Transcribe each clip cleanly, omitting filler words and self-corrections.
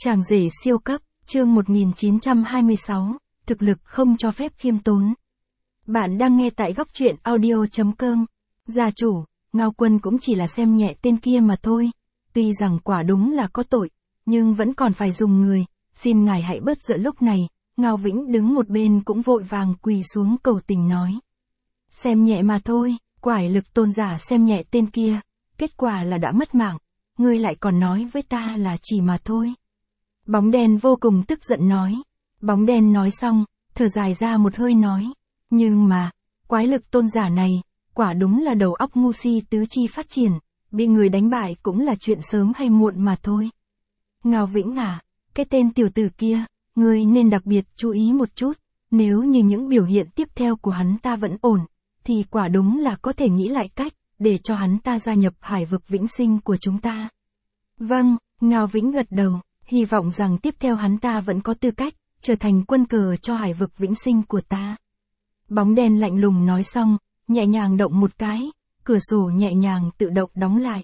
Chàng rể siêu cấp, chương 1926, thực lực không cho phép khiêm tốn. Bạn đang nghe tại góc truyện audio.com. Gia chủ, Ngao Quân cũng chỉ là xem nhẹ tên kia mà thôi. Tuy rằng quả đúng là có tội, nhưng vẫn còn phải dùng người, xin ngài hãy bớt giận. Lúc này, Ngao Vĩnh đứng một bên cũng vội vàng quỳ xuống cầu tình nói. Xem nhẹ mà thôi, quải lực tôn giả xem nhẹ tên kia, kết quả là đã mất mạng, ngươi lại còn nói với ta là chỉ mà thôi. Bóng đen vô cùng tức giận nói. Bóng đen nói xong, thở dài ra một hơi nói. Nhưng mà, quái lực tôn giả này, quả đúng là đầu óc ngu si tứ chi phát triển, bị người đánh bại cũng là chuyện sớm hay muộn mà thôi. Ngao Vĩnh à, cái tên tiểu tử kia, ngươi nên đặc biệt chú ý một chút, nếu như những biểu hiện tiếp theo của hắn ta vẫn ổn, thì quả đúng là có thể nghĩ lại cách, để cho hắn ta gia nhập hải vực vĩnh sinh của chúng ta. Vâng, Ngao Vĩnh gật đầu. Hy vọng rằng tiếp theo hắn ta vẫn có tư cách, trở thành quân cờ cho hải vực vĩnh sinh của ta. Bóng đen lạnh lùng nói xong, nhẹ nhàng động một cái, cửa sổ nhẹ nhàng tự động đóng lại.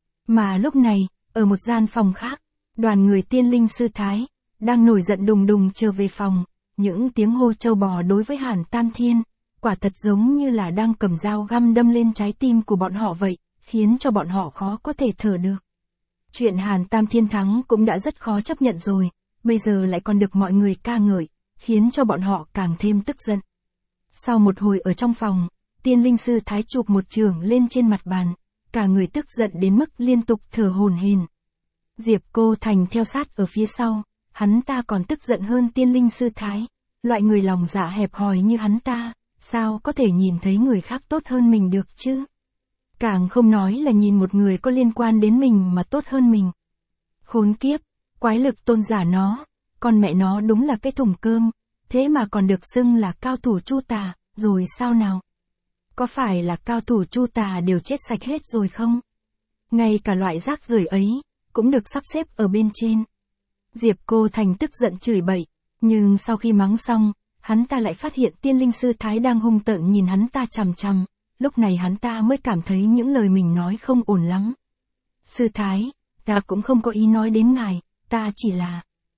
Mà lúc này, ở một gian phòng khác, đoàn người tiên linh sư thái, đang nổi giận đùng đùng trở về phòng, những tiếng hô trâu bò đối với Hàn Tam Thiên, quả thật giống như là đang cầm dao găm đâm lên trái tim của bọn họ vậy, khiến cho bọn họ khó có thể thở được. Chuyện Hàn Tam Thiên thắng cũng đã rất khó chấp nhận rồi, bây giờ lại còn được mọi người ca ngợi, khiến cho bọn họ càng thêm tức giận. Sau một hồi ở trong phòng, tiên linh sư thái chụp một chưởng lên trên mặt bàn, cả người tức giận đến mức liên tục thở hổn hển. Diệp Cô Thành theo sát ở phía sau, hắn ta còn tức giận hơn tiên linh sư thái, loại người lòng dạ hẹp hòi như hắn ta, sao có thể nhìn thấy người khác tốt hơn mình được chứ? Càng không nói là nhìn một người có liên quan đến mình mà tốt hơn mình. Khốn kiếp, quái lực tôn giả nó, con mẹ nó đúng là cái thùng cơm, thế mà còn được xưng là cao thủ Chu Tà, rồi sao nào? Có phải là cao thủ Chu Tà đều chết sạch hết rồi không? Ngay cả loại rác rưởi ấy, cũng được sắp xếp ở bên trên. Diệp Cô Thành tức giận chửi bậy, nhưng sau khi mắng xong, hắn ta lại phát hiện tiên linh sư thái đang hung tợn nhìn hắn ta chằm chằm. Lúc này hắn ta mới cảm thấy những lời mình nói không ổn lắm. Sư thái, ta cũng không có ý nói đến ngài, ta chỉ là...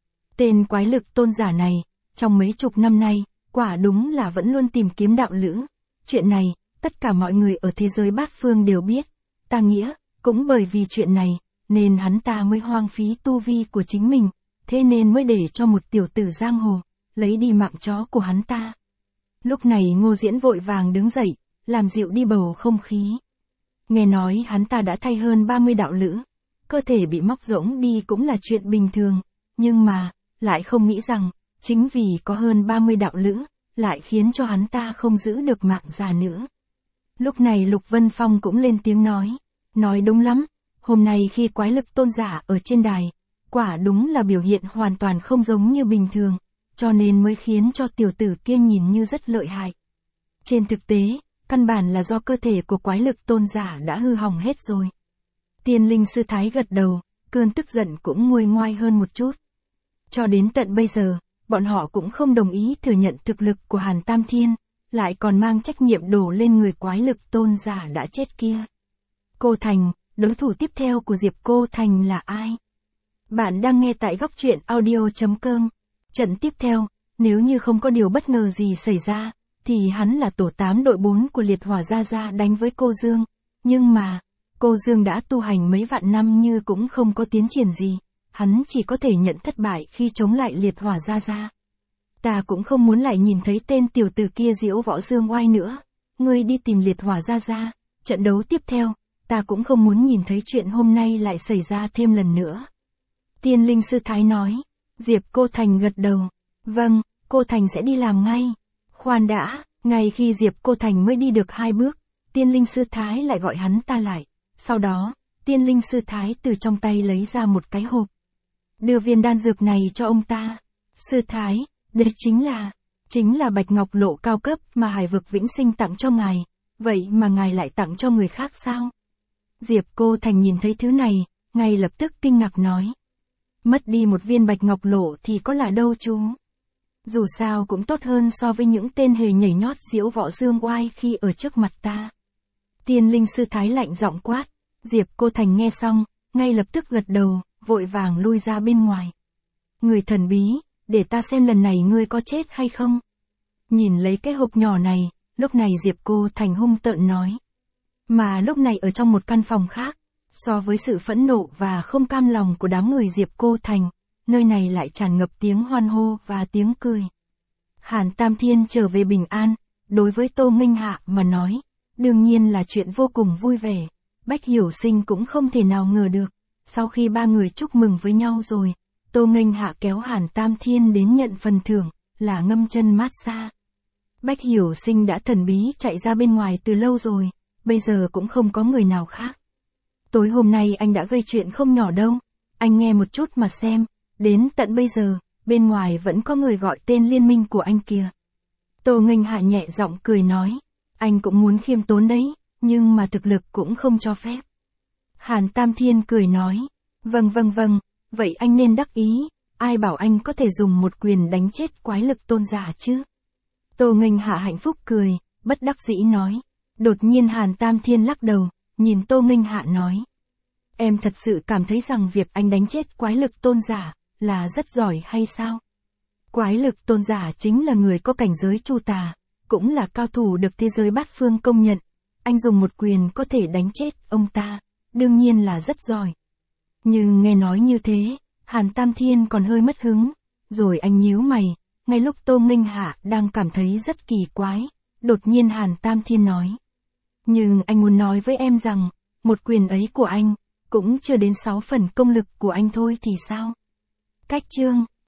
Tên quái lực tôn giả này, trong mấy chục năm nay, quả đúng là vẫn luôn tìm kiếm đạo lữ. Chuyện này, tất cả mọi người ở thế giới bát phương đều biết. Ta nghĩa, cũng bởi vì chuyện này, nên hắn ta mới hoang phí tu vi của chính mình, thế nên mới để cho một tiểu tử giang hồ, lấy đi mạng chó của hắn ta. Lúc này Ngô Diễn vội vàng đứng dậy, làm dịu đi bầu không khí. Nghe nói hắn ta đã thay hơn 30 đạo lữ, cơ thể bị móc rỗng đi cũng là chuyện bình thường, nhưng mà, lại không nghĩ rằng, chính vì có hơn 30 đạo lữ, lại khiến cho hắn ta không giữ được mạng già nữa. Lúc này Lục Vân Phong cũng lên tiếng nói đúng lắm, hôm nay khi quái lực tôn giả ở trên đài, quả đúng là biểu hiện hoàn toàn không giống như bình thường, cho nên mới khiến cho tiểu tử kia nhìn như rất lợi hại. Trên thực tế, căn bản là do cơ thể của quái lực tôn giả đã hư hỏng hết rồi. Tiên linh sư thái gật đầu, cơn tức giận cũng nguôi ngoai hơn một chút. Cho đến tận bây giờ, bọn họ cũng không đồng ý thừa nhận thực lực của Hàn Tam Thiên, lại còn mang trách nhiệm đổ lên người quái lực tôn giả đã chết kia. Cô Thành, đối thủ tiếp theo của Diệp Cô Thành là ai? Bạn đang nghe tại góc truyện audio.com. Trận tiếp theo, nếu như không có điều bất ngờ gì xảy ra, thì hắn là tổ 8 đội 4 của Liệt Hỏa Gia Gia đánh với cô Dương. Nhưng mà, cô Dương đã tu hành mấy vạn năm như cũng không có tiến triển gì. Hắn chỉ có thể nhận thất bại khi chống lại Liệt Hỏa Gia Gia. Ta cũng không muốn lại nhìn thấy tên tiểu tử kia diễu võ dương oai nữa. Ngươi đi tìm Liệt Hỏa Gia Gia. Trận đấu tiếp theo, ta cũng không muốn nhìn thấy chuyện hôm nay lại xảy ra thêm lần nữa. Tiên linh sư thái nói. Diệp Cô Thành gật đầu. Vâng, cô Thành sẽ đi làm ngay. Khoan đã, ngay khi Diệp Cô Thành mới đi được 2 bước, tiên linh sư thái lại gọi hắn ta lại. Sau đó, tiên linh sư thái từ trong tay lấy ra một cái hộp. Đưa viên đan dược này cho ông ta. Sư thái, đây chính là bạch ngọc lộ cao cấp mà hải vực vĩnh sinh tặng cho ngài. Vậy mà ngài lại tặng cho người khác sao? Diệp Cô Thành nhìn thấy thứ này, ngay lập tức kinh ngạc nói. Mất đi một viên bạch ngọc lộ thì có là đâu chú? Dù sao cũng tốt hơn so với những tên hề nhảy nhót diễu võ dương oai khi ở trước mặt ta. Tiên linh sư thái lạnh giọng quát. Diệp Cô Thành nghe xong, ngay lập tức gật đầu, vội vàng lui ra bên ngoài. Người thần bí, để ta xem lần này ngươi có chết hay không. Nhìn lấy cái hộp nhỏ này, lúc này Diệp Cô Thành hung tợn nói. Mà lúc này ở trong một căn phòng khác, so với sự phẫn nộ và không cam lòng của đám người Diệp Cô Thành, nơi này lại tràn ngập tiếng hoan hô và tiếng cười. Hàn Tam Thiên trở về bình an, đối với Tô Nghênh Hạ mà nói, đương nhiên là chuyện vô cùng vui vẻ. Bách Hiểu Sinh cũng không thể nào ngờ được, sau khi ba người chúc mừng với nhau rồi, Tô Nghênh Hạ kéo Hàn Tam Thiên đến nhận phần thưởng, là ngâm chân massage. Bách Hiểu Sinh đã thần bí chạy ra bên ngoài từ lâu rồi, bây giờ cũng không có người nào khác. Tối hôm nay anh đã gây chuyện không nhỏ đâu, anh nghe một chút mà xem, đến tận bây giờ, bên ngoài vẫn có người gọi tên liên minh của anh kìa. Tô Nghênh Hạ nhẹ giọng cười nói, anh cũng muốn khiêm tốn đấy, nhưng mà thực lực cũng không cho phép. Hàn Tam Thiên cười nói, vâng, vậy anh nên đắc ý, ai bảo anh có thể dùng một quyền đánh chết quái lực tôn giả chứ. Tô Nghênh Hạ hạnh phúc cười, bất đắc dĩ nói. Đột nhiên Hàn Tam Thiên lắc đầu, nhìn Tô Nghênh Hạ nói. Em thật sự cảm thấy rằng việc anh đánh chết quái lực tôn giả, là rất giỏi hay sao? Quái lực tôn giả chính là người có cảnh giới chu tà, cũng là cao thủ được thế giới bát phương công nhận. Anh dùng một quyền có thể đánh chết ông ta, đương nhiên là rất giỏi. Nhưng nghe nói như thế, Hàn Tam Thiên còn hơi mất hứng, rồi anh nhíu mày, ngay lúc Tô Nghênh Hạ đang cảm thấy rất kỳ quái, đột nhiên Hàn Tam Thiên nói. Nhưng anh muốn nói với em rằng, một quyền ấy của anh, cũng chưa đến 6 phần công lực của anh thôi thì sao? Cách chương